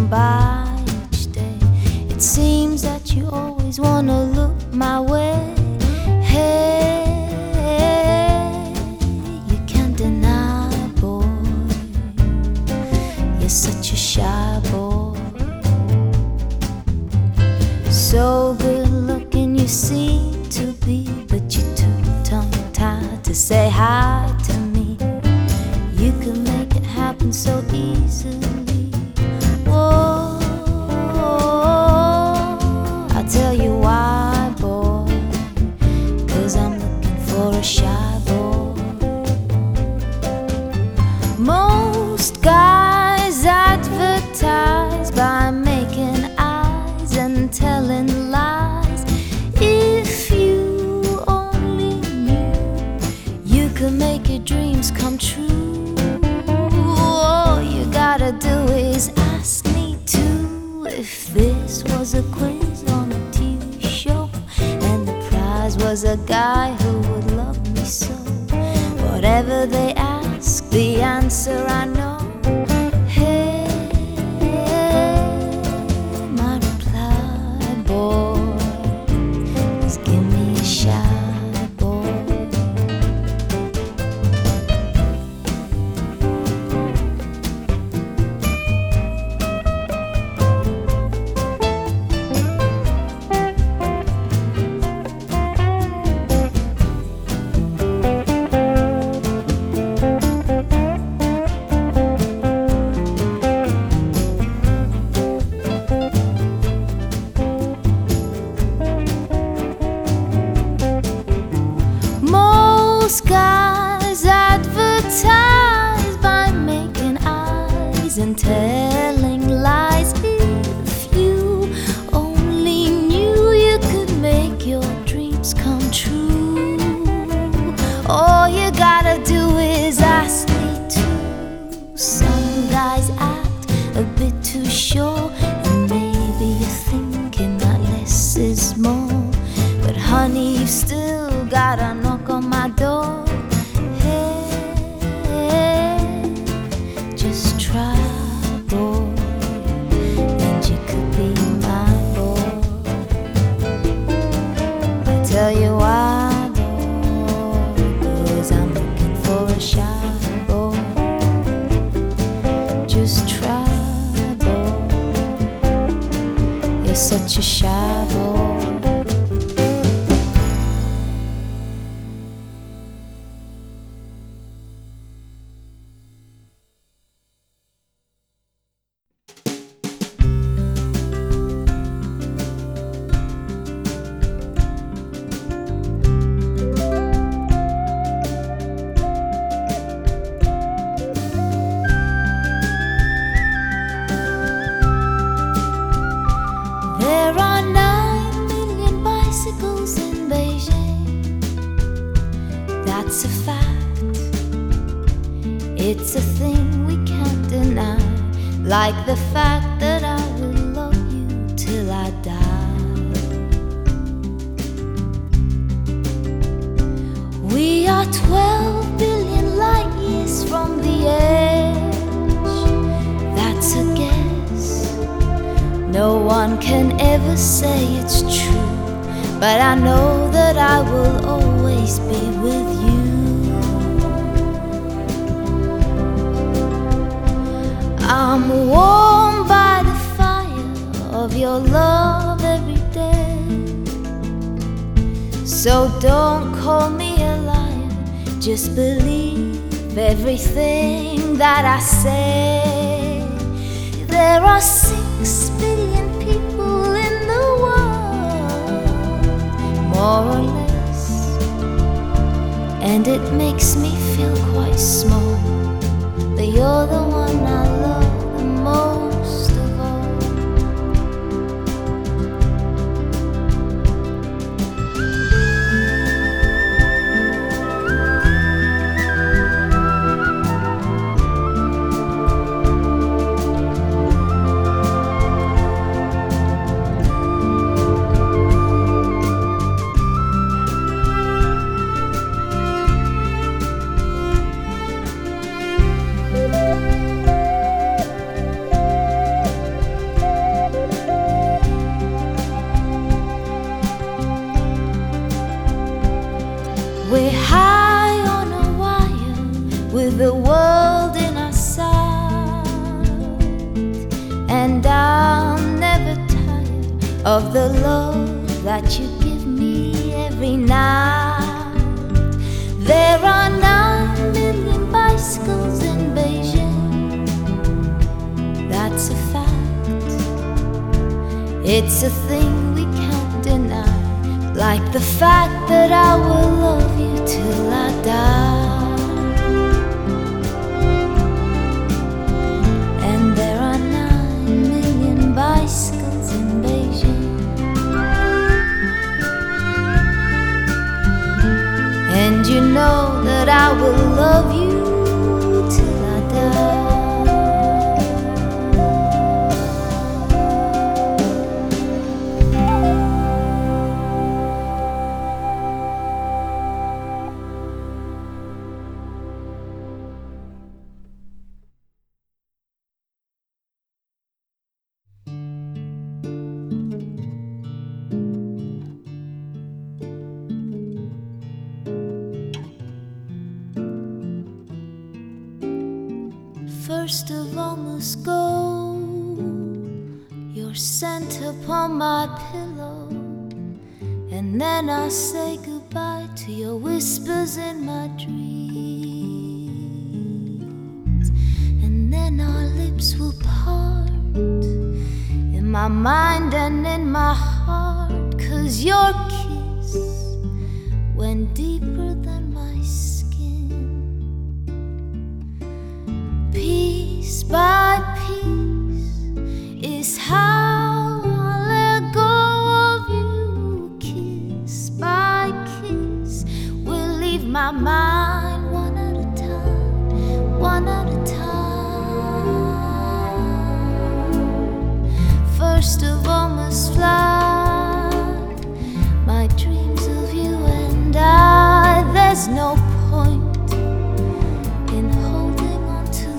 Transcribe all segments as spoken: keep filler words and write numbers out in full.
come by each day. It seems that you always wanna look my way. Hey, you can't deny, boy, you're such a shy boy. So good looking you seem to be, but you're too tongue-tied to say hi to me. You can make it happen so easily. Whoa, I'll tell you why, boy, 'cause I'm looking for a shy boy. Most guys advertise by making eyes and telling lies. If you only knew, you could make your dreams come true. All you gotta do is ask me to. If this was a quiz on a T V show and the prize was a guy who would love me so, whatever they ask, the answer I know. Hey, my reply, boy, is give me a shy boy. Most guys advertise by making eyes and telling lies. If you only knew, you could make your dreams come true. All you gotta do is ask me to. Some guys act a bit too sure, and maybe you're thinking that less is more. But honey, you've still gotta knock on my door. Hey, just try, boy, and you could be my boy. I tell you why, boy, 'cause I'm looking for a shy boy. Just try, boy, you're such a shy boy. There are nine million bicycles in Beijing. That's a fact. It's a thing we can't deny, like the fact that I will love you till I die. We are twelve billion light years from the edge. That's a guess. No one can ever say it's true, but I know that I will always be with you. I'm warmed by the fire of your love every day. So don't call me a liar, just believe everything that I say. There are six billion people in the world, more or less, and it makes me feel quite small, but you're the one I love the most of all. with the world in our sight. And I'm never tired of the love that you give me every night. There are nine million bicycles in Beijing, that's a fact. It's a thing we can't deny, like the fact that I will love you till I die. And there are nine million bicycles in Beijing, and you know that I will love you till I die. First of all must go your scent upon my pillow, and then I'll say goodbye to your whispers in my dreams. And then our lips will part in my mind and in my heart, 'cause your kiss went deeper than my skin. Piece by piece is how I let go of you. Kiss by kiss will leave my mind one at a time, one at a time. First of all must fly my dreams of you and I. There's no point in holding on to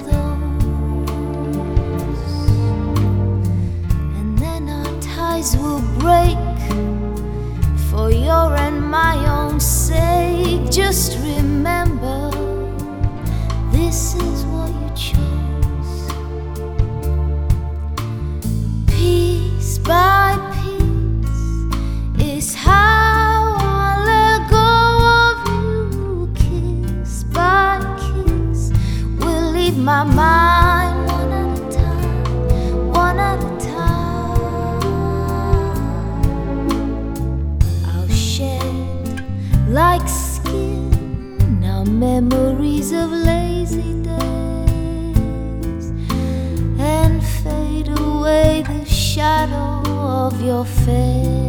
those, and then our ties will break for your and my own sake. Just remember, this is what you chose. Piece by piece is how I let go of you. Kiss by kiss will leave my mind one at a time, one at a time. I'll shed like skin now memories of lazy days, and fade away the shadow of your face.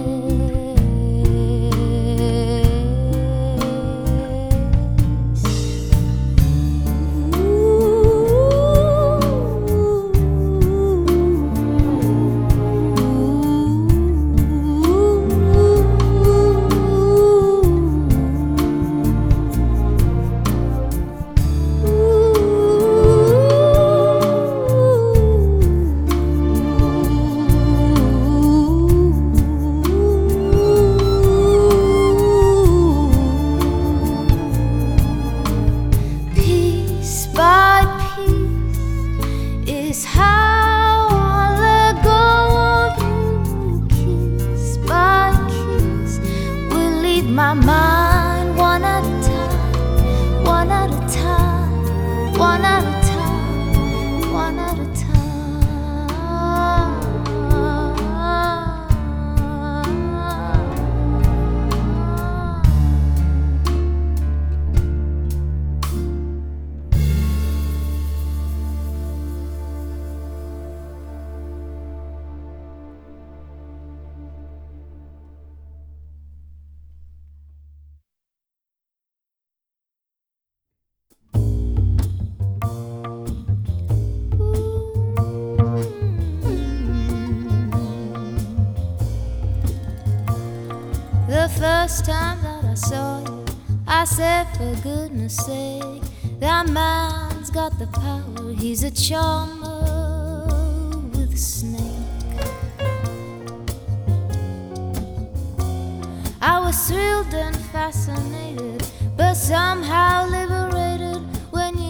Is how I let go of you. Kiss by kiss will leave my mind one at a time, one at a time, one at a time, one at a time. The first time that I saw you, I said, for goodness sake, that man's got the power. He's a charmer with a snake. I was thrilled and fascinated, but somehow liberated when you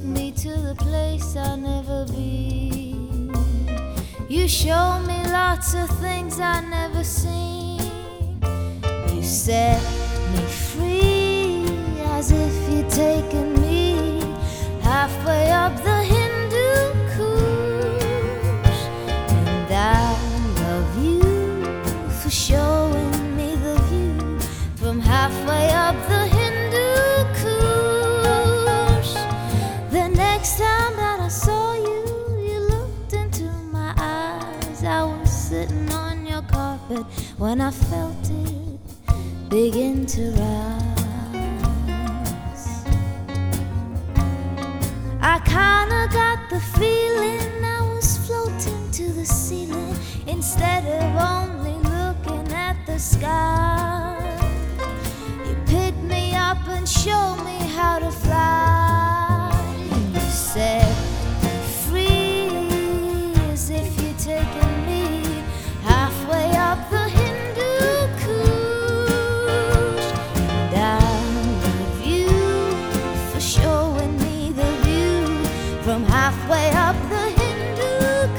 me to the place I've never been. You show me lots of things I've never seen. You set me free as if you'd taken me halfway up the Hindu Kush. And I love you for showing me the view from halfway up the Hindu Kush. The next time that I saw you, you looked into my eyes. I was sitting on your carpet when I felt it begin to rise. I kinda got the feeling I was floating to the ceiling instead of only looking at the sky. You picked me up and showed me how to fly. You set me free as if you'd taken me halfway up the Hindu Kush. And I love you for showing me the view from halfway up the Hindu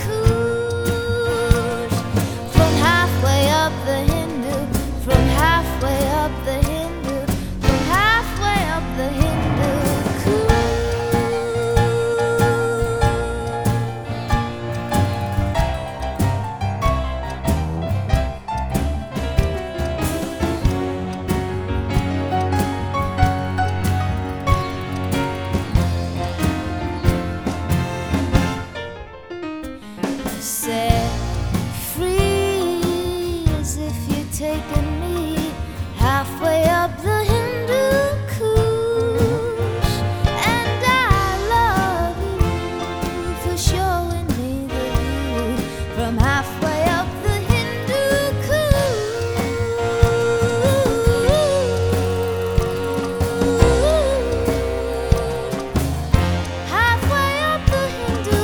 Kush. From halfway up the Hindu, from halfway up the Hindu, from halfway up the Hindu Kush. Set me free as if you'd taken me halfway up the Hindu Kush. And I love you for showing me the view from halfway up the Hindu Kush. Halfway up the Hindu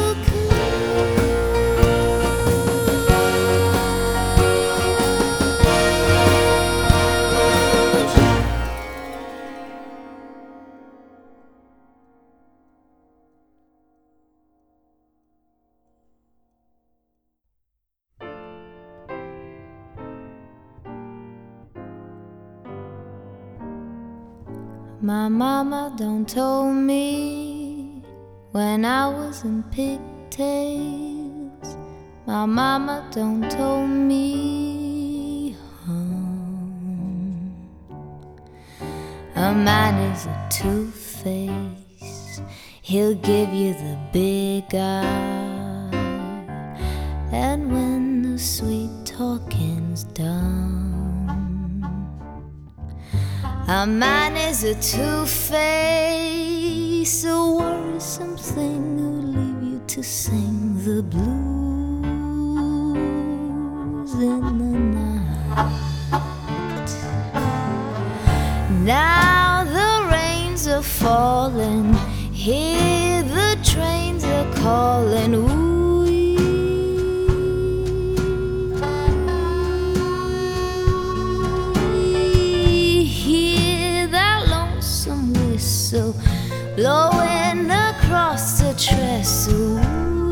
My mama done told me when I was in pigtails. My mama done told me home. A man is a two-face. He'll give you the big eye, and when the sweet talking's done, a man is a two-face, a worrisome thing who'll leave you to sing the blues in the night. Now the rains are falling, hear the trains are calling. Ooh, so blowing across the trestle.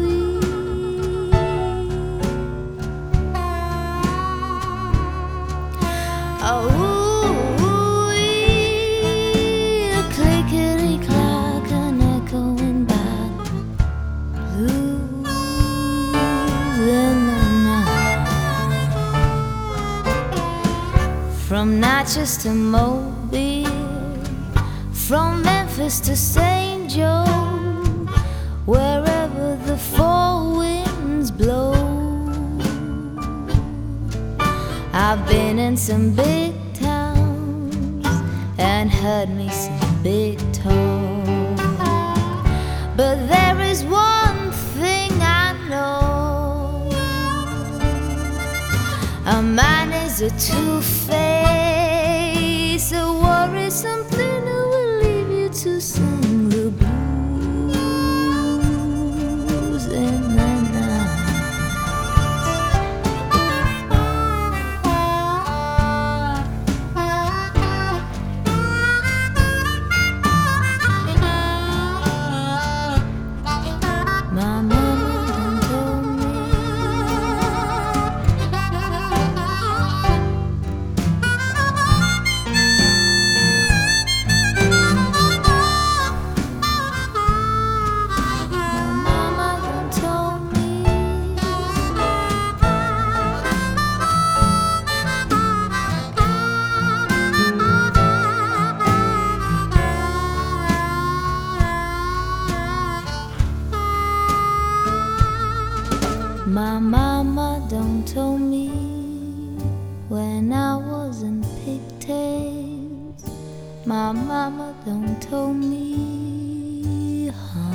Oh, a clickety-clack, an echoing bad blues in the night. From Natchez to Mobile, from Memphis to Saint Joe, wherever the four winds blow. I've been in some big towns and heard me some big talk, but there is one thing I know: a man is a two-face, a worrisome thing who will leave you to sing the blues in the night. My mama done told me when I was in pigtails. My mama done told me,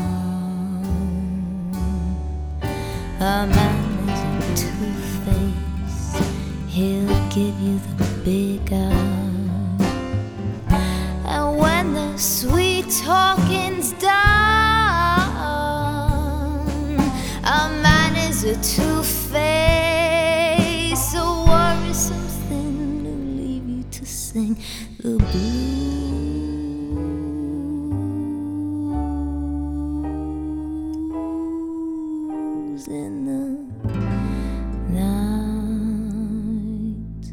hon, a man is a two-face. He'll give you the big eye, and when the sweet talking's done, a man is a two-face, a worrisome thing to leave you to sing the blues in the night.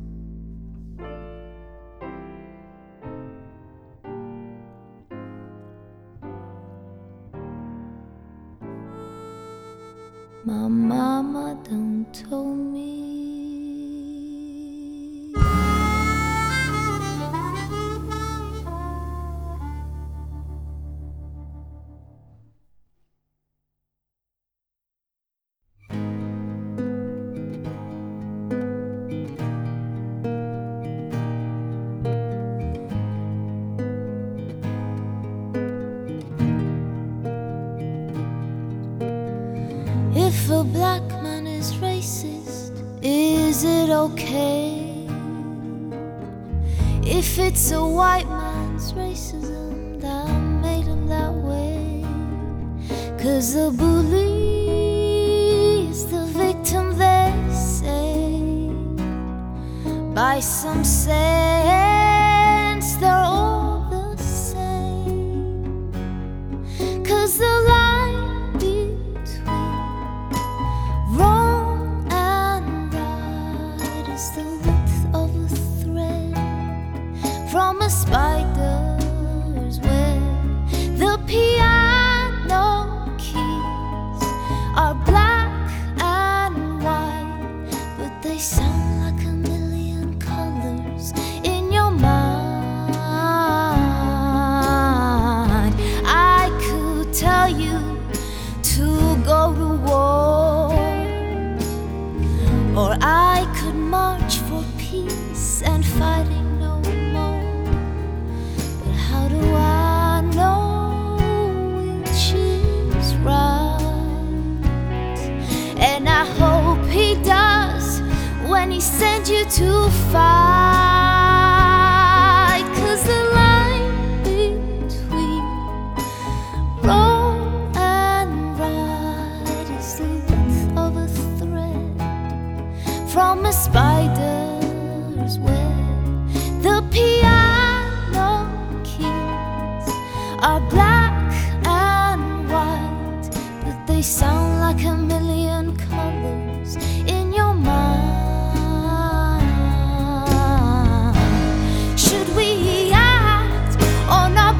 My mama done told me. If a black man is racist, is it okay? If it's a white man's racism that made him that way? 'Cause the bully is the victim, they say. By some sense, they're all the same. 'Cause the line between wrong and right is the width of a thread from a spider's web. The piano keys are black and white, but they sound like a million colors in your mind. I could tell you to go to war, or I could march for peace and fighting no more. But how do I know which is right? And I hope he does when he sends you to fight. 'Cause the line between wrong and right is the width of a thread from a spider's web. The piano keys are black and white, but they sound like a million colors in your mind. Should we act or not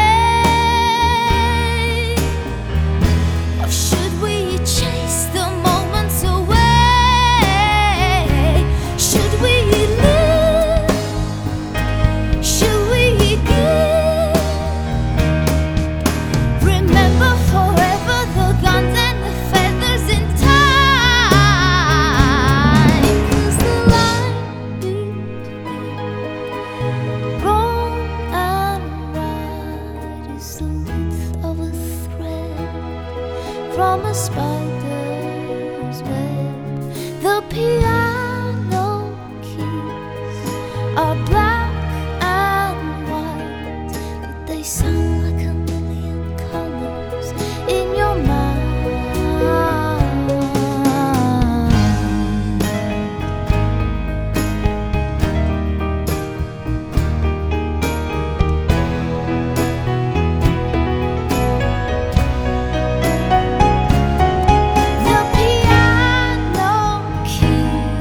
play? Or should we chase the moments away? Should we live? Should we give? Remember forever the guns and the feathers in time. 'Cause the line between wrong and right is the width of a thread from a spider's web. The piano keys are black and white, but they sound like a million colors in your mind. The piano keys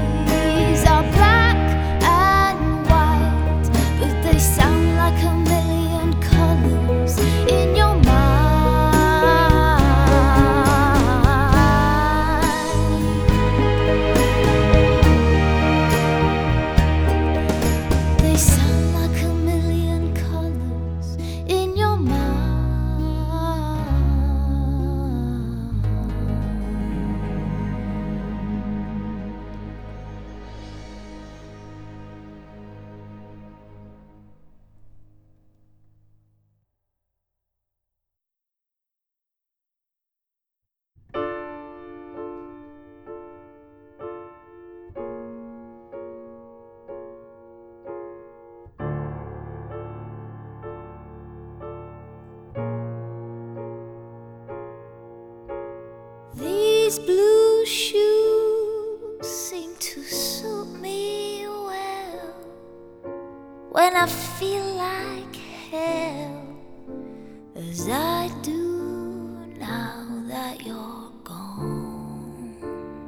These blue shoes seem to suit me well when I feel like hell, as I do now that you're gone.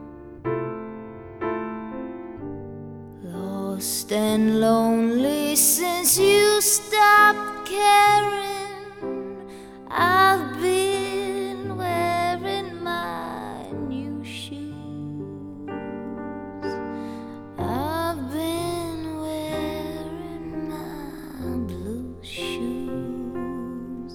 Lost and lonely since you stopped caring. I've been wearing my new shoes. I've been wearing my blue shoes.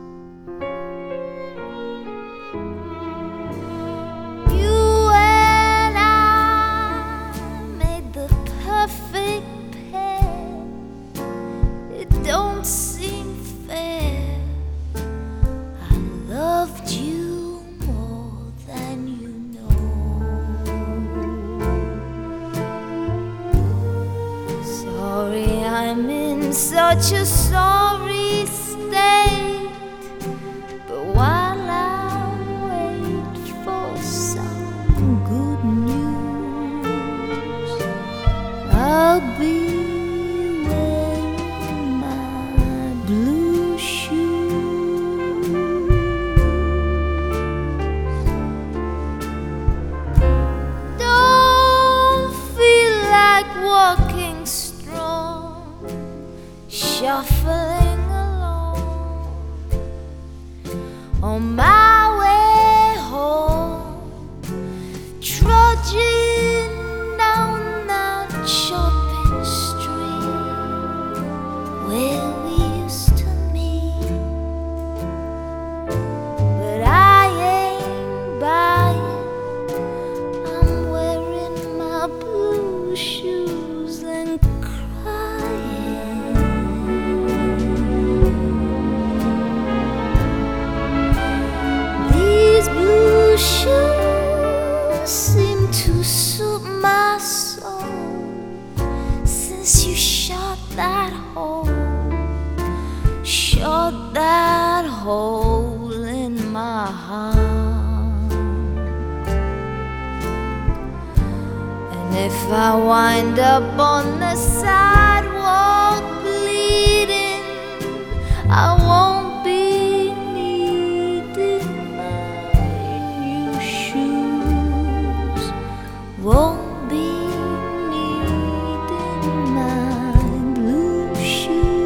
You and I made the perfect pair. It don't seem fair. Loved you more than you know. Sorry, I'm in such a sorry state, but while I wait for some good news, I'll be wearing my blue shoes. Walking strong, shuffling along on my way home, trudging down that shopping street where we used to meet. But I ain't buying, I'm wearing my blue shoes and crying. These blue shoes seem to suit my soul since you shot that hole, shot that hole in my heart. If I wind up on the sidewalk bleeding, I won't be needing my new shoes. Won't be needing my blue shoes.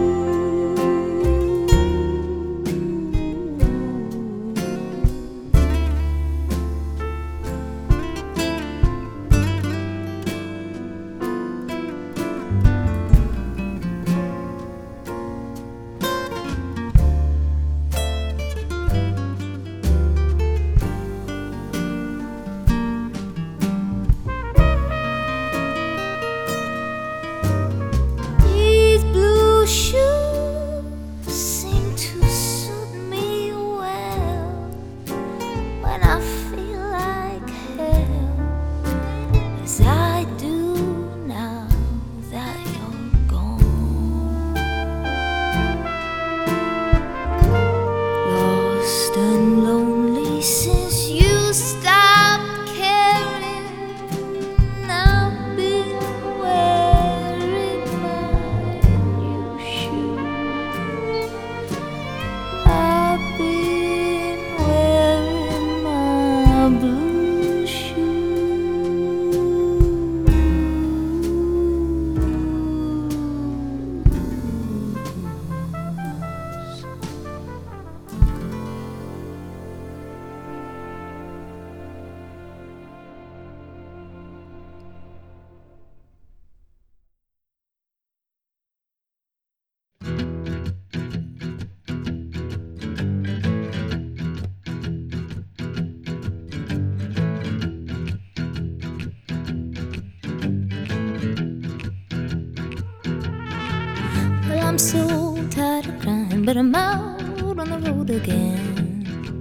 I'm so tired of crying, but I'm out on the road again.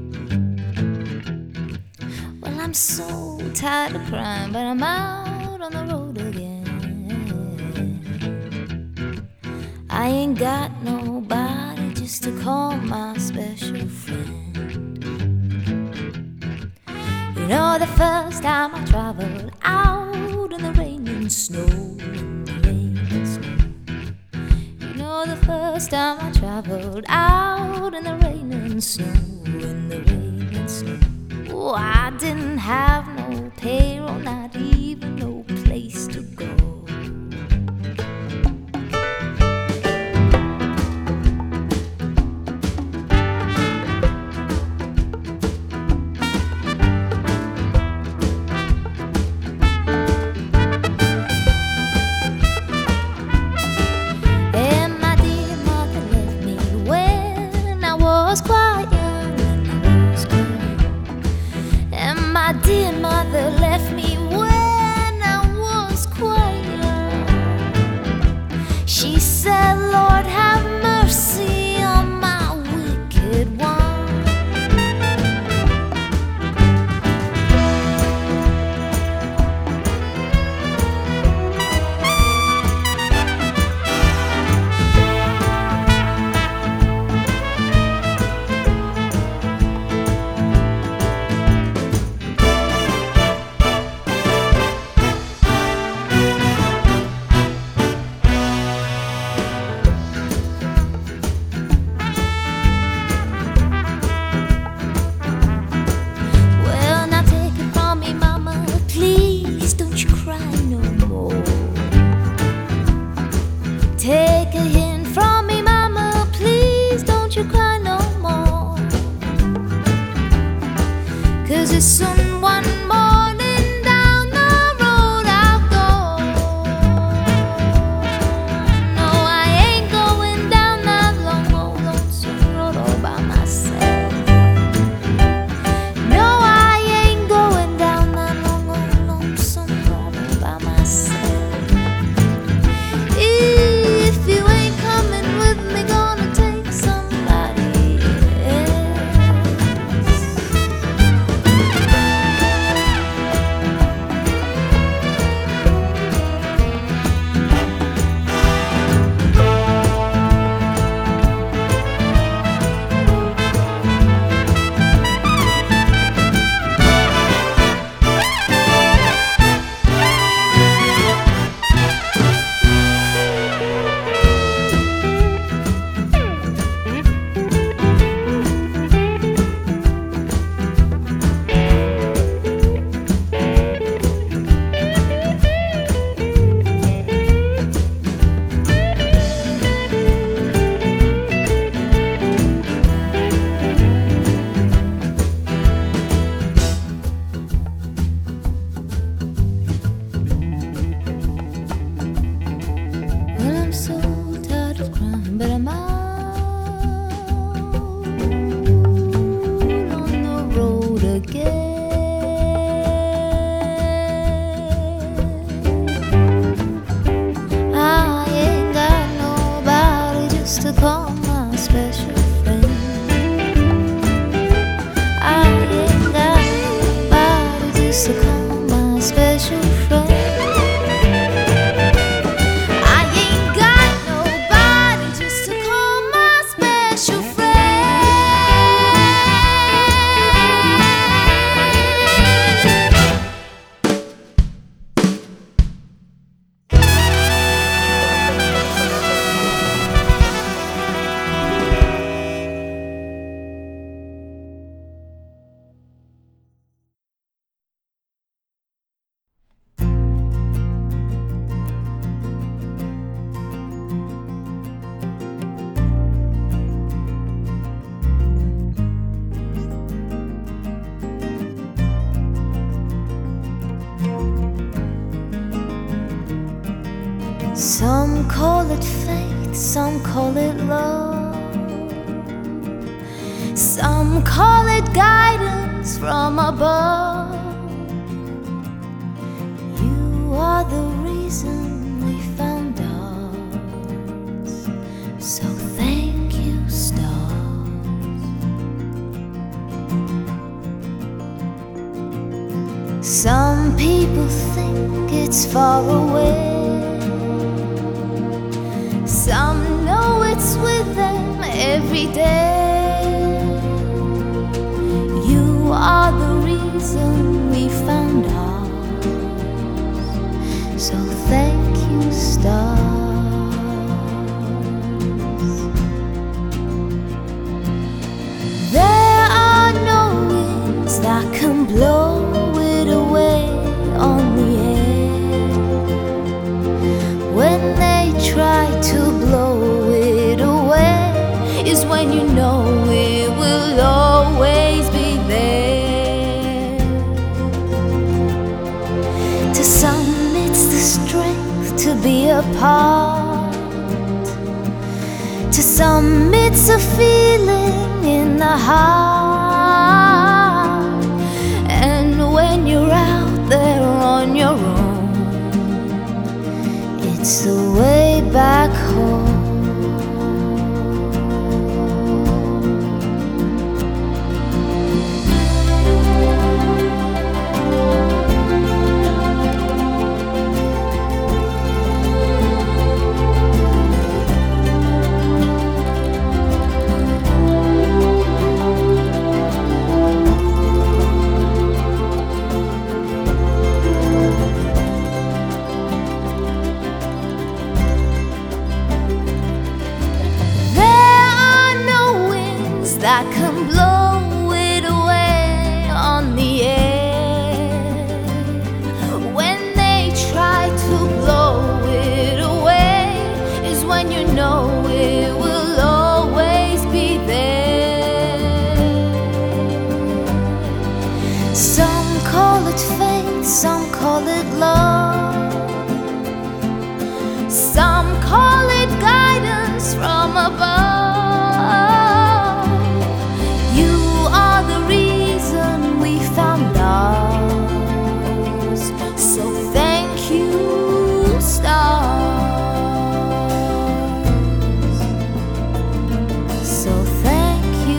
Well, I'm so tired of crying, but I'm out on the road again. I ain't got nobody just to call my special friend. You know the first time I traveled out in the rain and snow, in the rain and snow. You know the first time I traveled out in the rain and snow, in the rain and snow. Oh, I didn't have no payroll, not even no place to go. My dear mother left me when I was quite young. She said, Lord, have mercy on my wicked one. Take a hint from me, mama, please don't you cry no more. 'Cause it's soon one morning down the road I'll go. No, I ain't going down that long old lonesome road all by myself. No, I ain't going down that long old lonesome road all by myself. But I'm out on the road again. I ain't got nobody just to call my special friend. I ain't got nobody just to call my special friend. Some call it fate, some call it love, some call it guidance from above. You are the reason we found ours, so thank you, stars. Some people think it's far away, some know it's with them every day. You are the reason So thank you, stars. There are no winds that can blow it away on the air. When they try to blow it away is when you know it will always be there. To some it's the strength to be apart. To some it's a feeling in the heart. And when you're out there on your own, it's the way back home. That can blow it away on the air. When they try to blow it away is when you know it will always be there. Some call it fate, some call it love, some call it guidance from above. So thank you, stars. So thank you,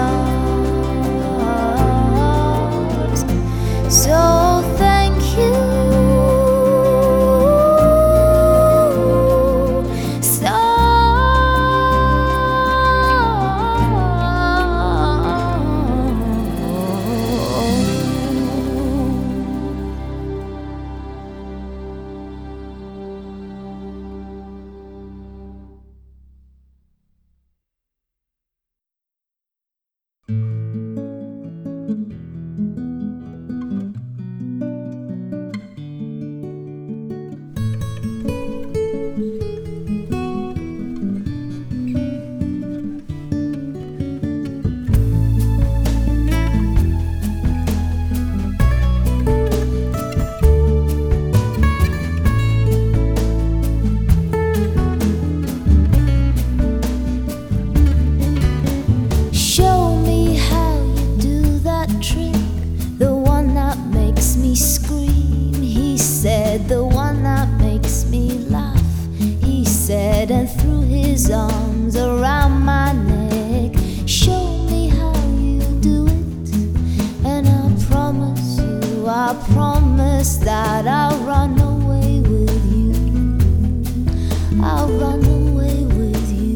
stars. So thank you, the one that makes me laugh, he said, and threw his arms around my neck. Show me how you do it, and I promise you, I promise that I'll run away with you. I'll run away with you.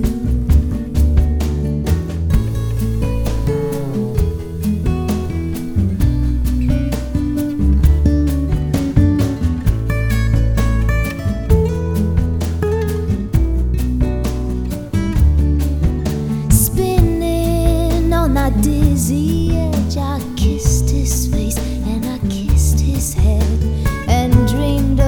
Dizzy edge, I kissed his face and I kissed his head and dreamed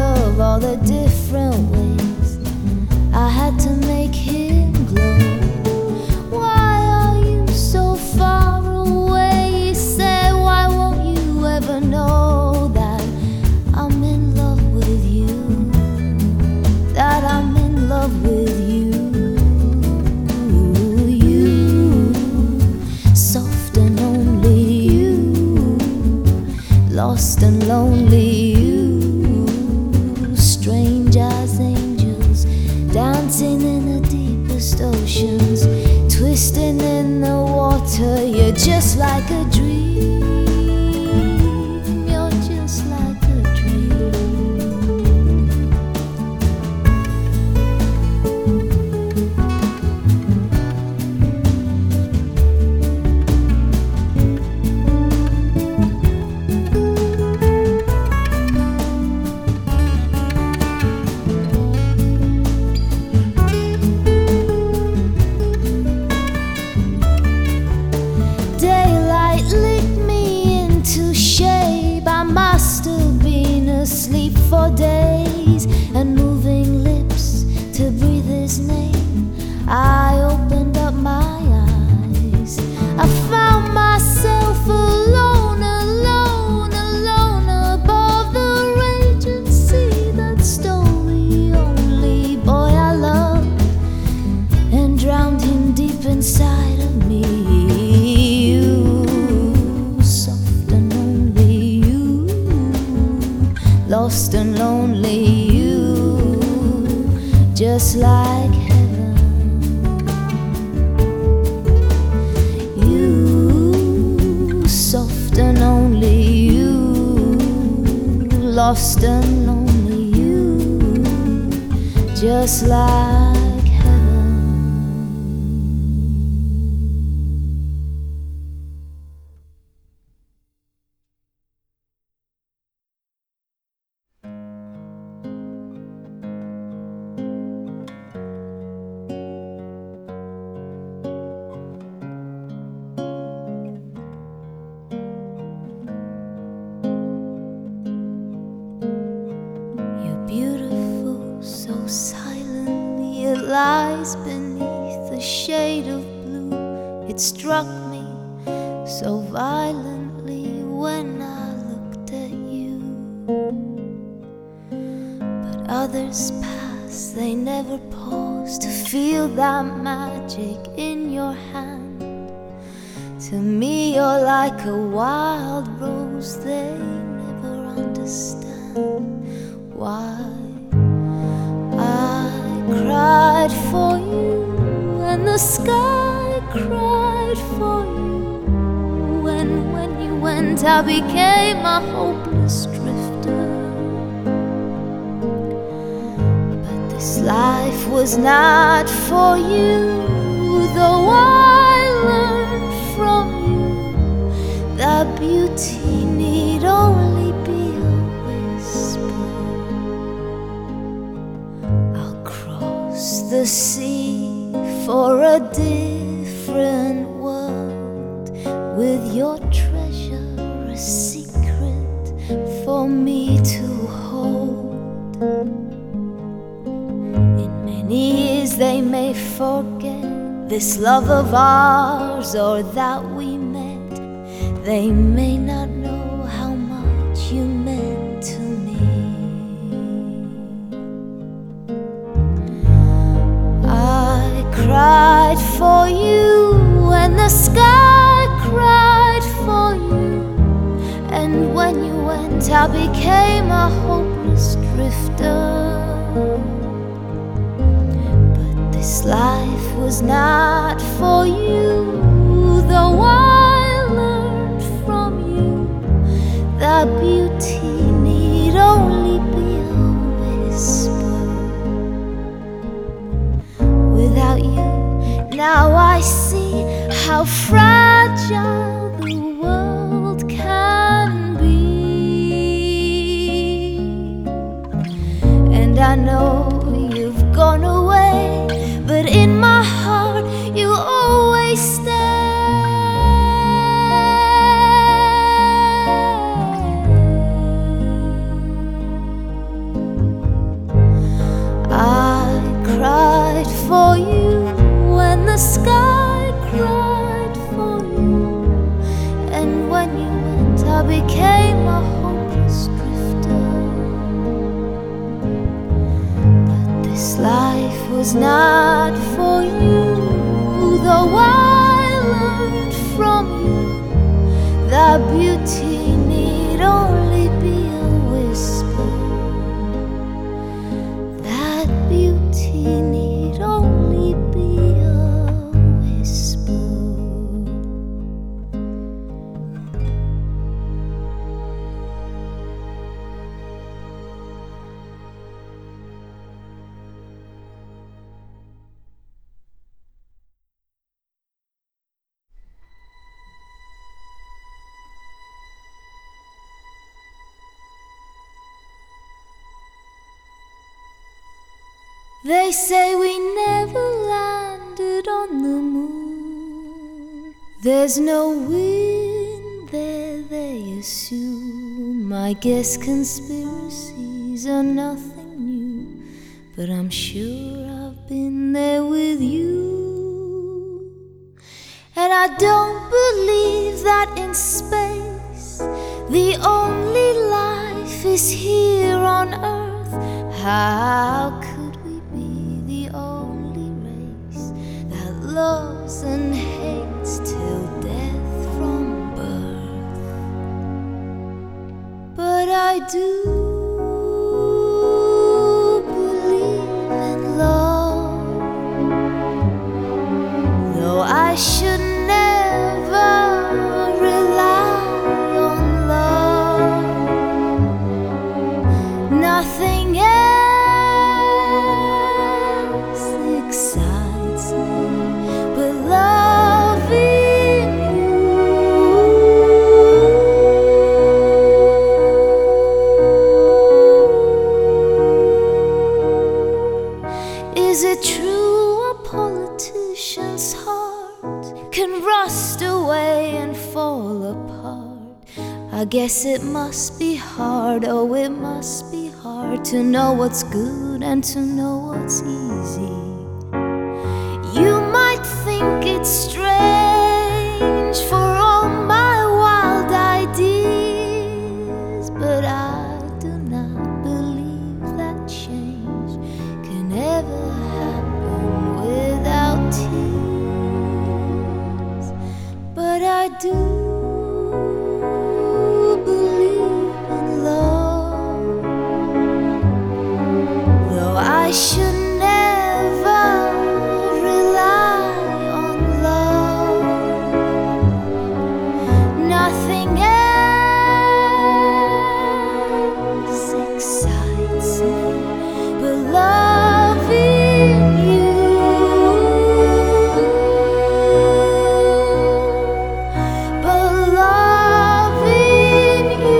for days and moving lips to breathe his name. I opened up my eyes. I found myself alone, alone, alone above the raging sea that stole the only boy I loved and drowned him deep inside of me. You, soft and only you, lost and lonely you, just like heaven. You, soft and only you, lost and lonely you, just like beautiful, so silently it lies beneath a shade of blue. It struck me so violently when I looked at you. But others pass, they never pause to feel that magic in your hand. To me you're like a wild rose, they never understand why I cried for you and the sky cried for you, and when you went I became a hopeless drifter. But this life was not for you, though I learned from you that beauty need only be a whisper. I'll cross the sea for a different world, with your treasure a secret for me to hold. In many years they may forget this love of ours, or that we met. They may not know how much you meant to me. I cried for you and the sky cried for you, and when you went I became a hopeless drifter. But this life was not for you, though I learned from you that beauty need only be a whisper. Without you, now I see how fragile the world can be. And I know you've gone away, but in my heart you always stay. I cried for you when the sky cried for you, and when you went I became a hopeless drifter. But this life was not for you, though I learned from you that beauty need only be a whisper. That beauty need only be a whisper. They say we never landed on the moon. There's no wind there, they assume. I guess conspiracies these are nothing new, but I'm sure I've been there with you. And I don't believe that in space the only life is here on Earth. How could we be the only race that loves and hates till death from birth? But I do believe in love, though I should never rely on love. Nothing else excites me but loving you. Is it true a politician's heart can rust away and fall apart? I guess it must be hard, oh it must be hard to know what's good and to know what's easy. You might think it's strange for all my wild ideas, but I do not believe that change can ever happen without tears. But I do believe in love, though I should never rely on love. Nothing else excites me but loving you. But loving you.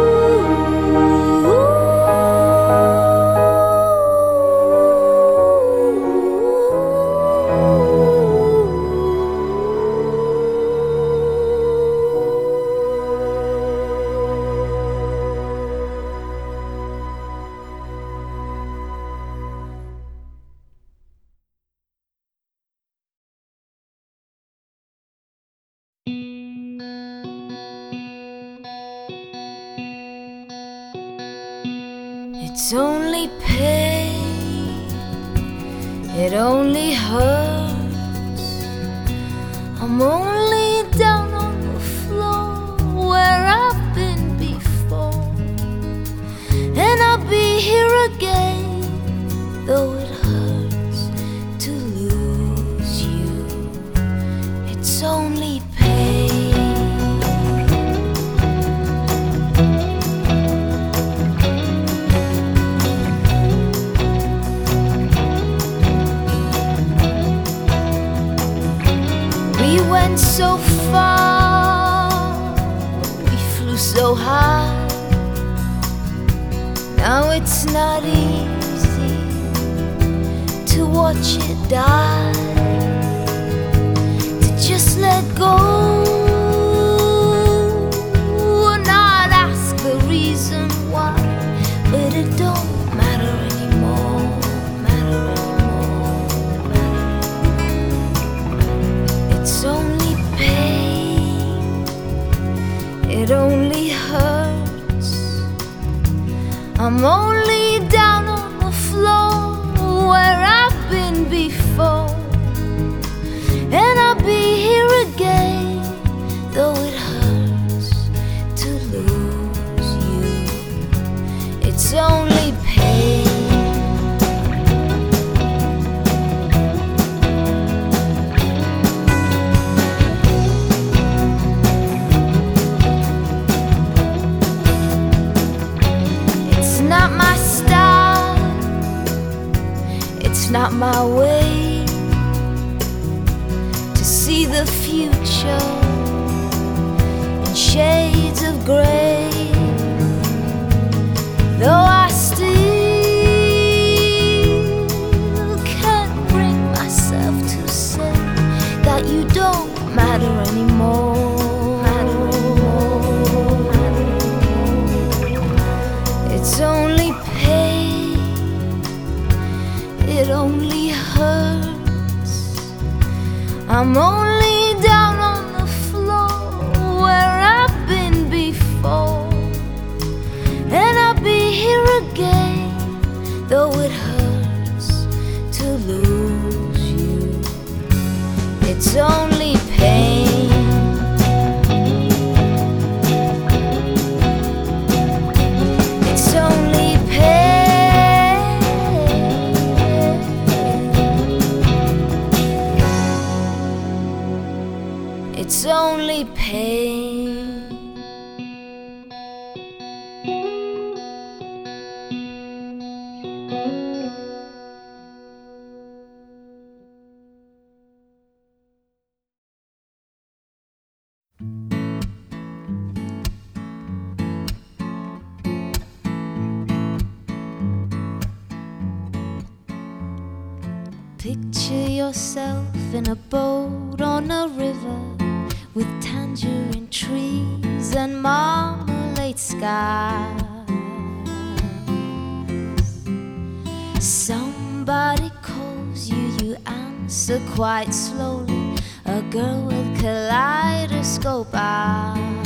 It's only pain, it only hurts. I'm only down on the floor where I've been before, and I'll be here again, though it hurts to lose you. It's only pain. We went so far, we flew so high. Now it's not easy to watch it die, to just let go and not ask the reason why. But it don't matter anymore, matter anymore, matter. It's only pain, it only hurts. I'm only down on the floor where I've been before, and I'll be here again, though it hurts to lose you. It's only pain. Not my style, it's not my way to see the future in shades of gray. Though I still can't bring myself to say that you don't matter anymore. It's only pain. it only hurts. I'm only down on the floor where I've been before, and I'll be here again, though it hurts to lose you. It's only pain. It's only pain. It's only pain. Picture yourself in a boat on a river with tangerine trees and marmalade skies. Somebody calls you, you answer quite slowly. A girl with kaleidoscope eyes.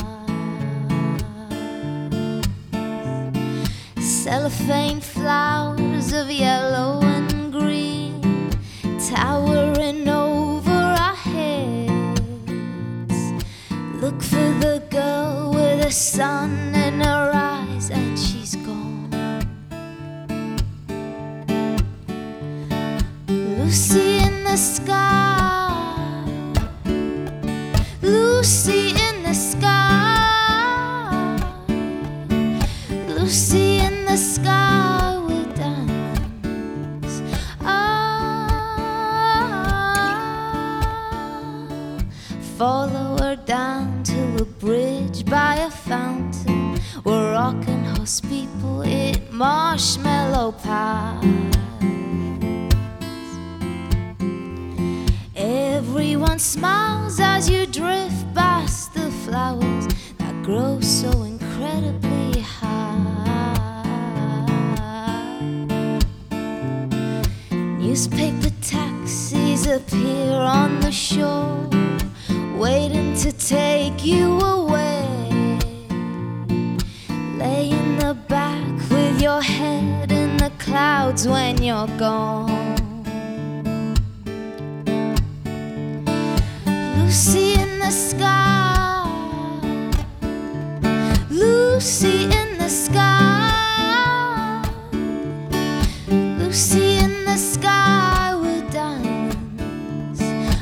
Cellophane flowers of yellow and green towering over our heads. Look for the girl with the sun in her eyes, and she's gone. Lucy in the sky, Lucy in the sky, Lucy in the sky with diamonds. Follow her down to a bridge by a fountain where rocking horse people eat marshmallow pies. Everyone smiles as you drift past the flowers that grow so incredibly high. Newspaper taxis appear on the shore, waiting to take you away. Lay in the back with your head in the clouds when you're gone. Lucy in the sky, Lucy in the sky, Lucy in the sky with diamonds.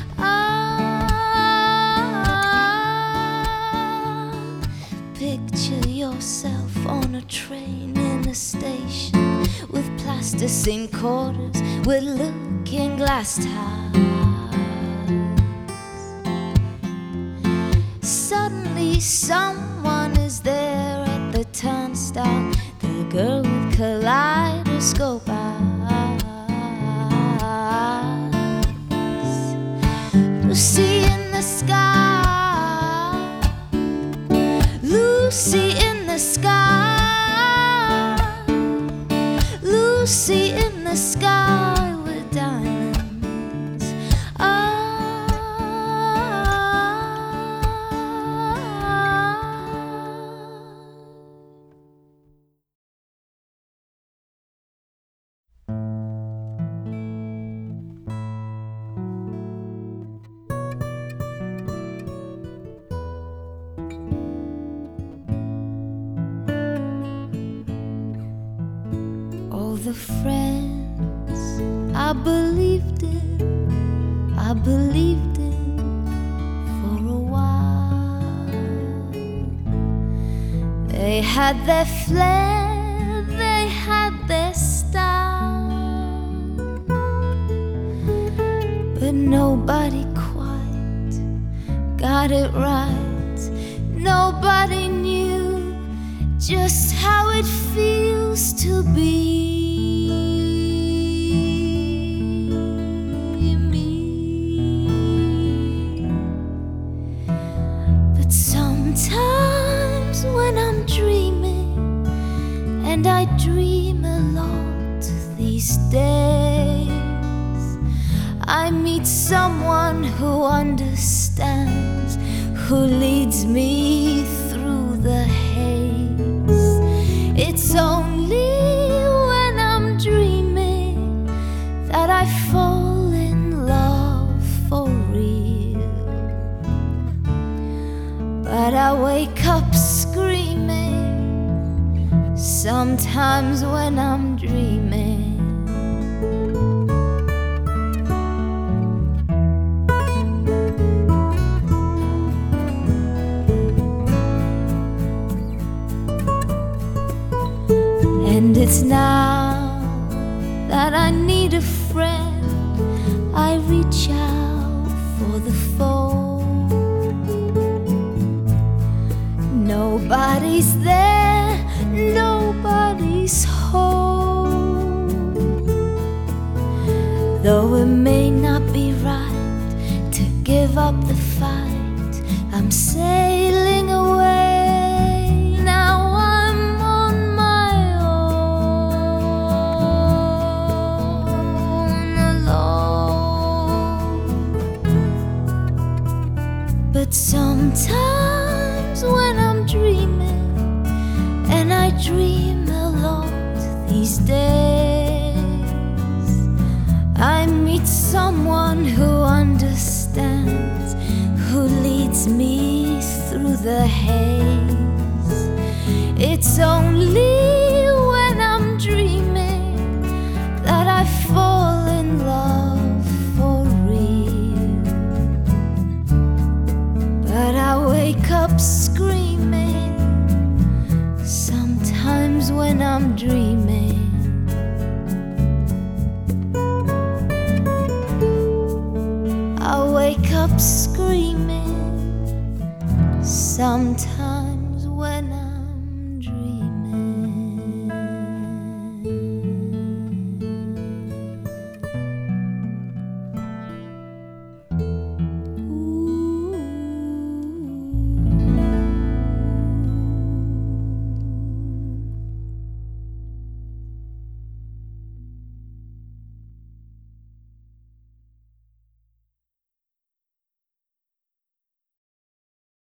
Picture yourself on a train in a station with plasticine quarters with looking glass towers. Suddenly someone is there at the turnstile, the girl with kaleidoscope eyes. Lucy in the sky, Lucy in the sky, Lucy in the sky with diamonds. All the friends I believed in, I believed in for a while. They had their flair, they had their style, but nobody quite got it right. Nobody knew just how it feels to be sometimes when I'm dreaming, and I dream a lot these days, I meet someone who understands, who leads me through the haze. It's only when I'm dreaming that I fall in love for real. But I wake up screaming sometimes when I'm dreaming. And it's now that I need a friend, I reach out for the phone. Nobody's there, nobody's home. Though it may not be right to give up the fight, I'm sailing away. But sometimes when I'm dreaming, and I dream a lot these days, I meet someone who understands, who leads me through the haze. It's only when I'm dreaming that I fall in love for real. But I wake up screaming sometimes when I'm dreaming. I wake up screaming sometimes when I'm